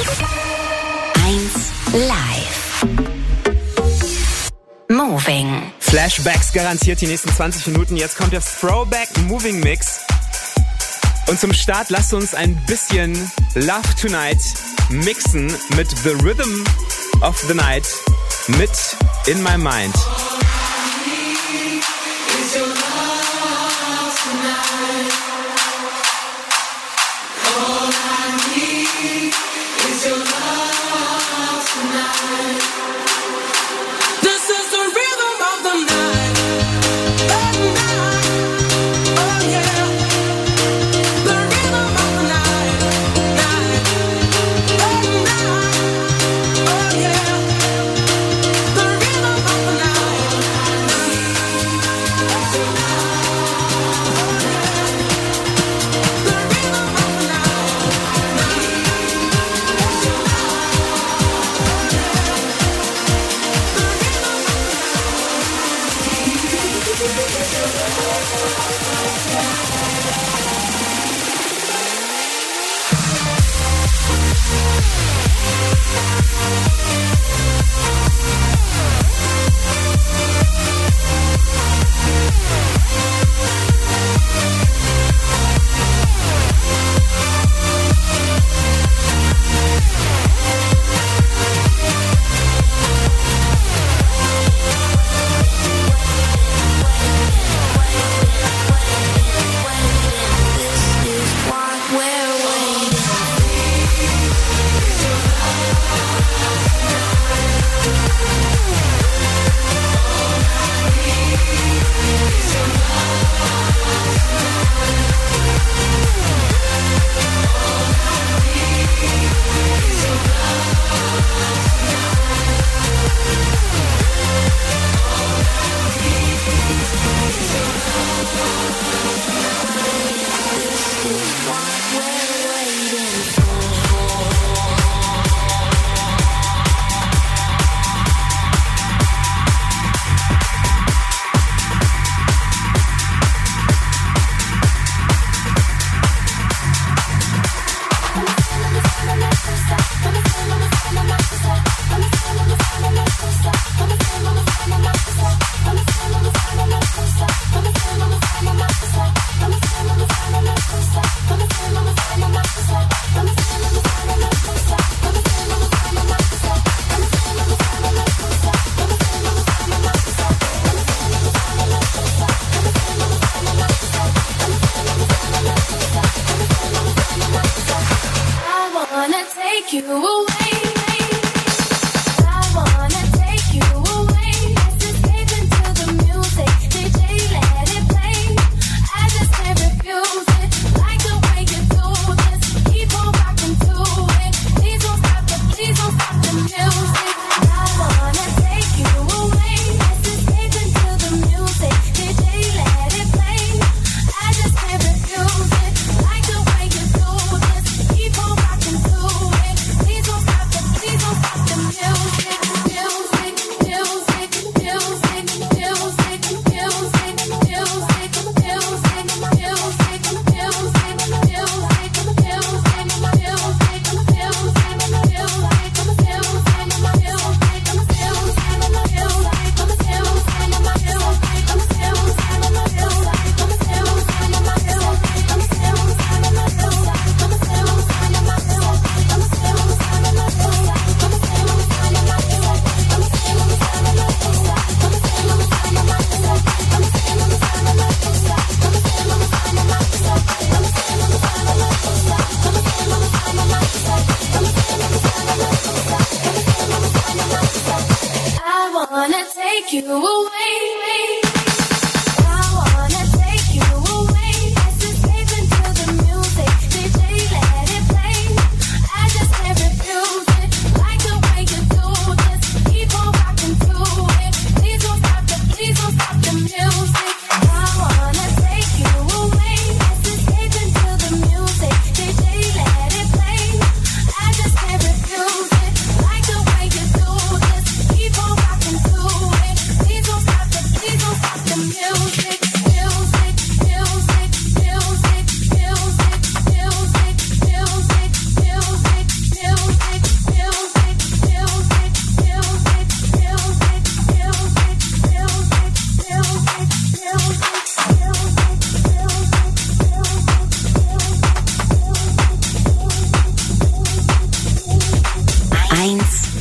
Live. Moving. Flashbacks garantiert die nächsten 20 Minuten. Jetzt kommt der Throwback Moving Mix. Und zum Start lasst uns ein bisschen Love Tonight mixen mit The Rhythm of the Night mit In My Mind.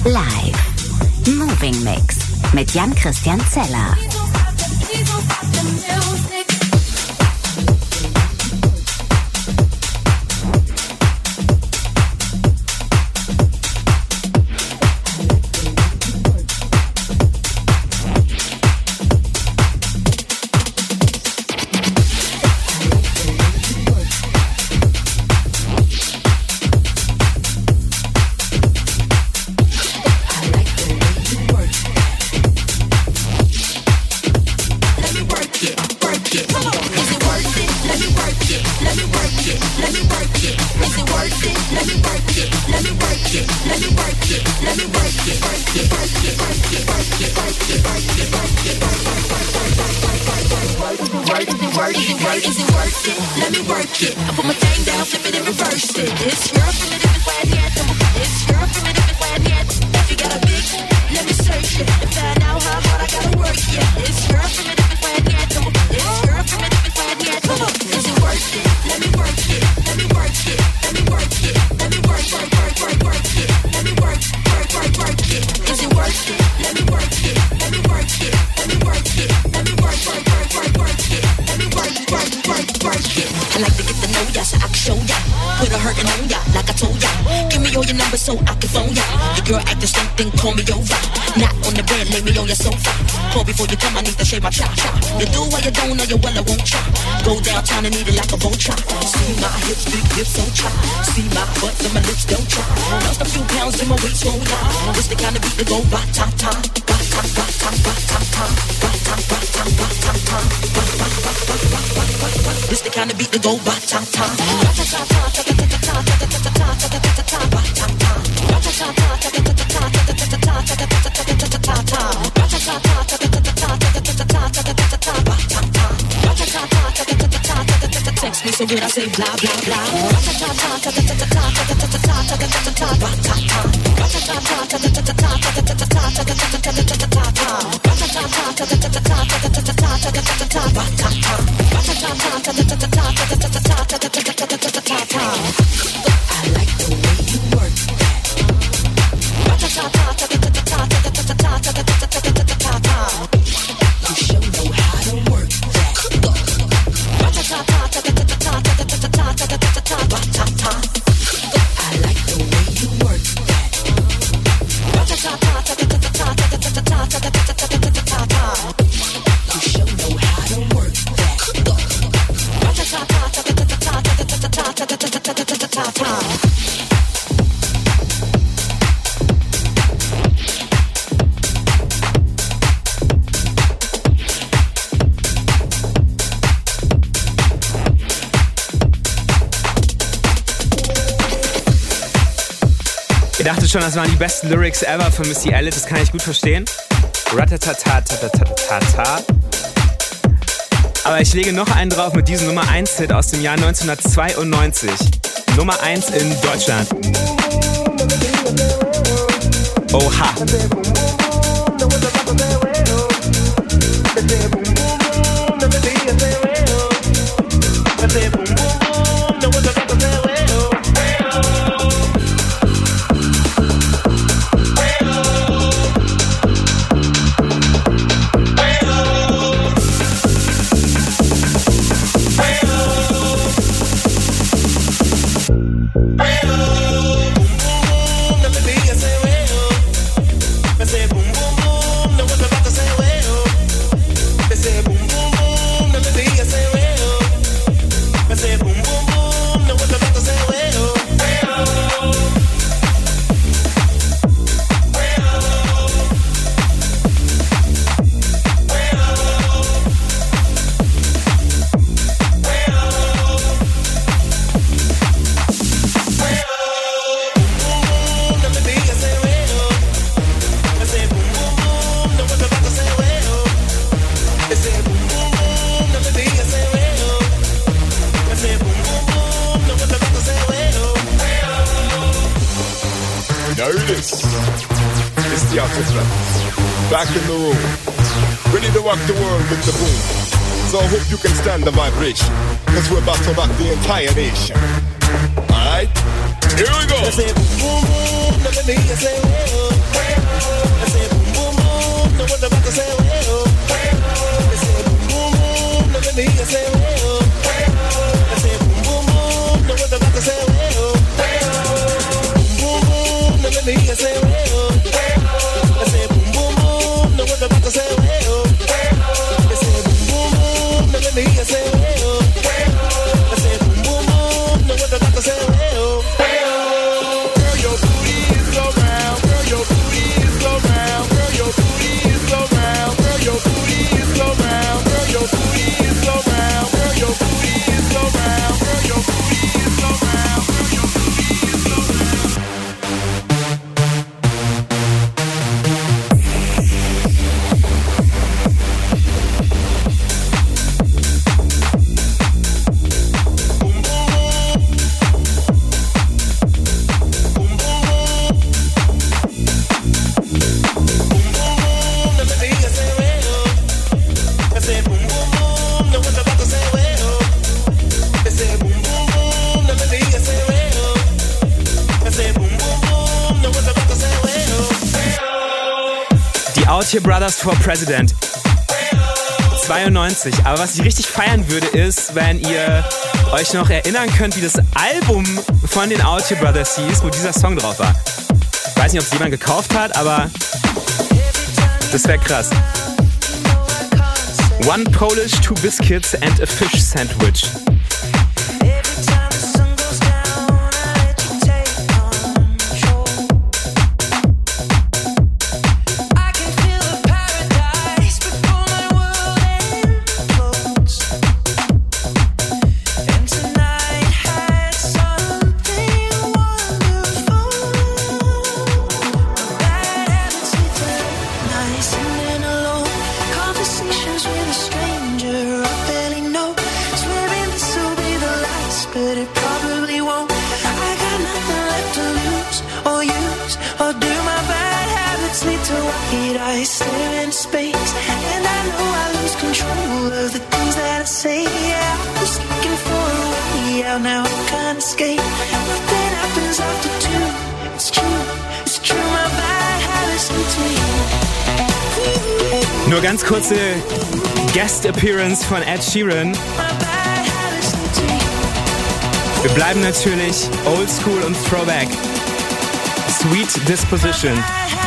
Live. Moving Mix mit Jan-Christian Zeller. So when I say blah blah blah, I like the way you work that. You sure know how to work that. I like the way you work that. You sure know how to work that. Ich dachte schon, das waren die besten Lyrics ever von Missy Elliott, das kann ich gut verstehen. Ratatatatatatatata. Aber ich lege noch einen drauf mit diesem Nummer 1 Hit aus dem Jahr 1992. Nummer 1 in Deutschland. Oha. Back in the room, ready to rock the world with the boom. So I hope you can stand the vibration, cause we're about to rock the entire nation. Alright, here we go. I say boom boom boom, let me hear you say oh. I said boom boom boom. Now what the rocker say well. I said boom boom boom. Now let me hear you say well. I said boom boom boom. Now what the rocker say well. Boom boom boom. Now let me hear you say well. I said boom boom boom. Now what the rocker say well. I said boom boom boom. Now let me hear you say well. I said boom boom boom. Now what the rocker say well. Girl, your booty is so round. Girl, your booty is so round. Girl, your booty is so round. Girl, your booty is so round. Girl, your booty is so round. Girl, your booty is so round. Girl, your booty is so round. Girl, your booty is so round. Die Out Here Brothers for President. 92. Aber was ich richtig feiern würde, ist, wenn ihr euch noch erinnern könnt, wie das Album von den Out Here Brothers hieß, wo dieser Song drauf war. Ich weiß nicht, ob es jemand gekauft hat, aber das wäre krass. One Polish, two biscuits and a fish sandwich. Nur ganz kurze Guest Appearance von Ed Sheeran. Wir bleiben natürlich Old School und Throwback. Sweet Disposition.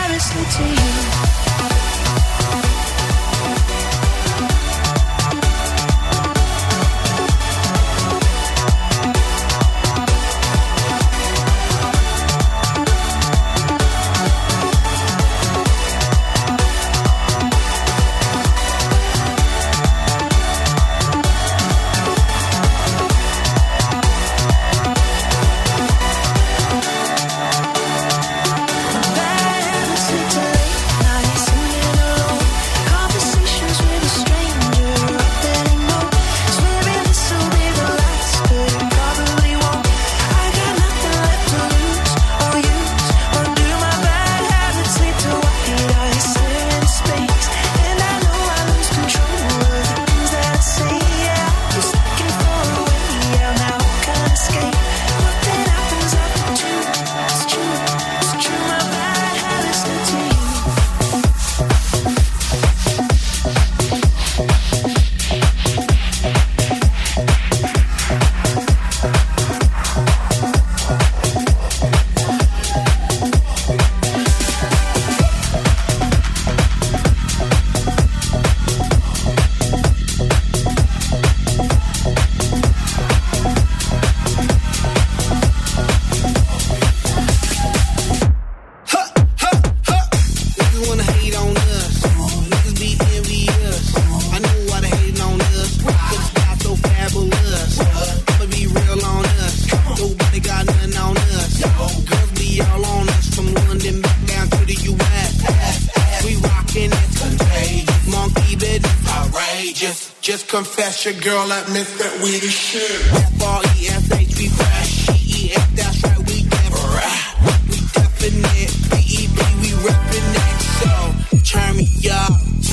Confess your girl admit that we the shit. F-R-E-S-H, we fresh. E-E-F, that's right, we definite. We definite. B-E-B, we reppin' it. So, turn me up.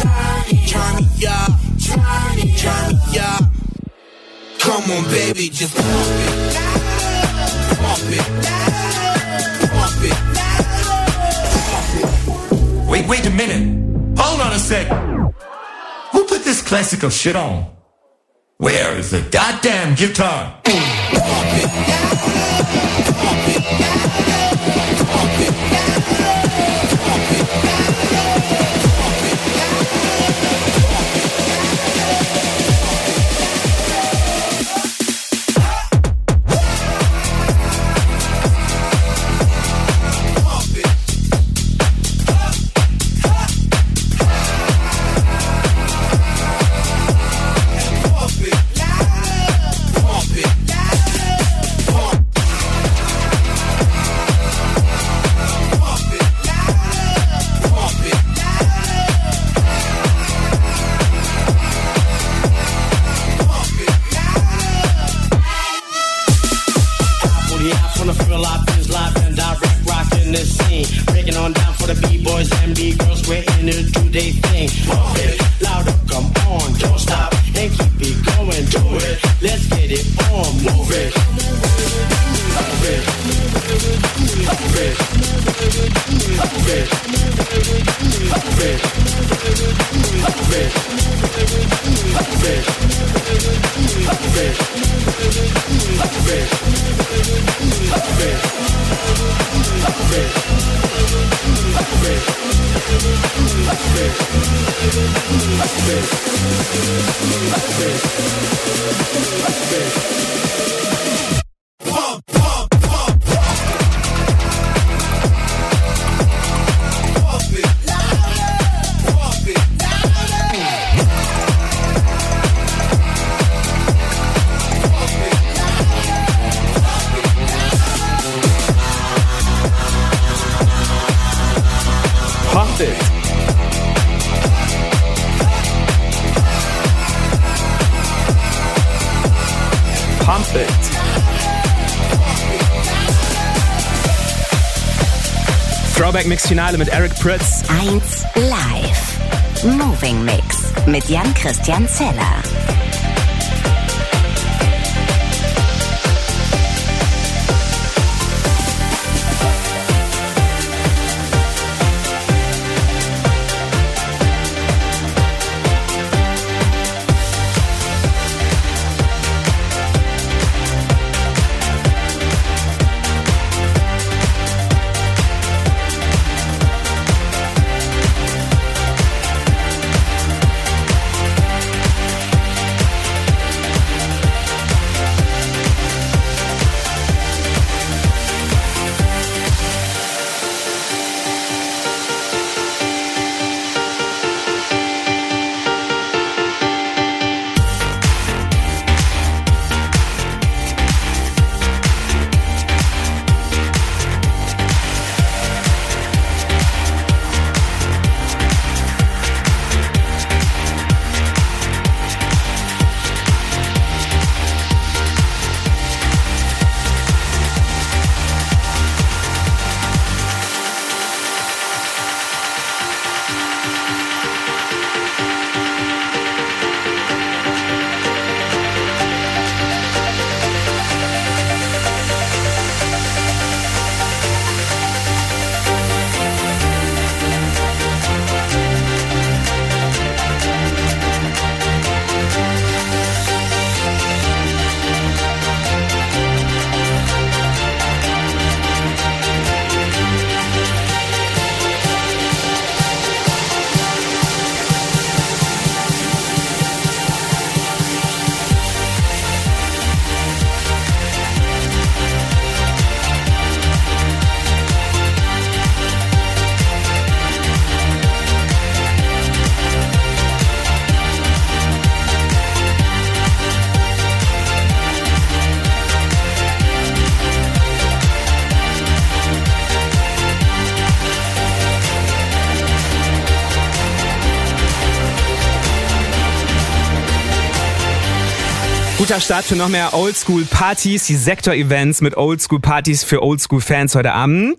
Turn me up. Turn me up. Come on, baby, just pump it. Pump it. Pump it. Pump it. second. Who put this classical shit on? Where is the goddamn guitar? Throwback-Mix-Finale mit Eric Prydz. 1 Live. Moving Mix mit Jan-Christian Zeller. Guter Start für noch mehr Oldschool-Partys, die Sektor-Events mit Oldschool-Partys für Oldschool-Fans heute Abend.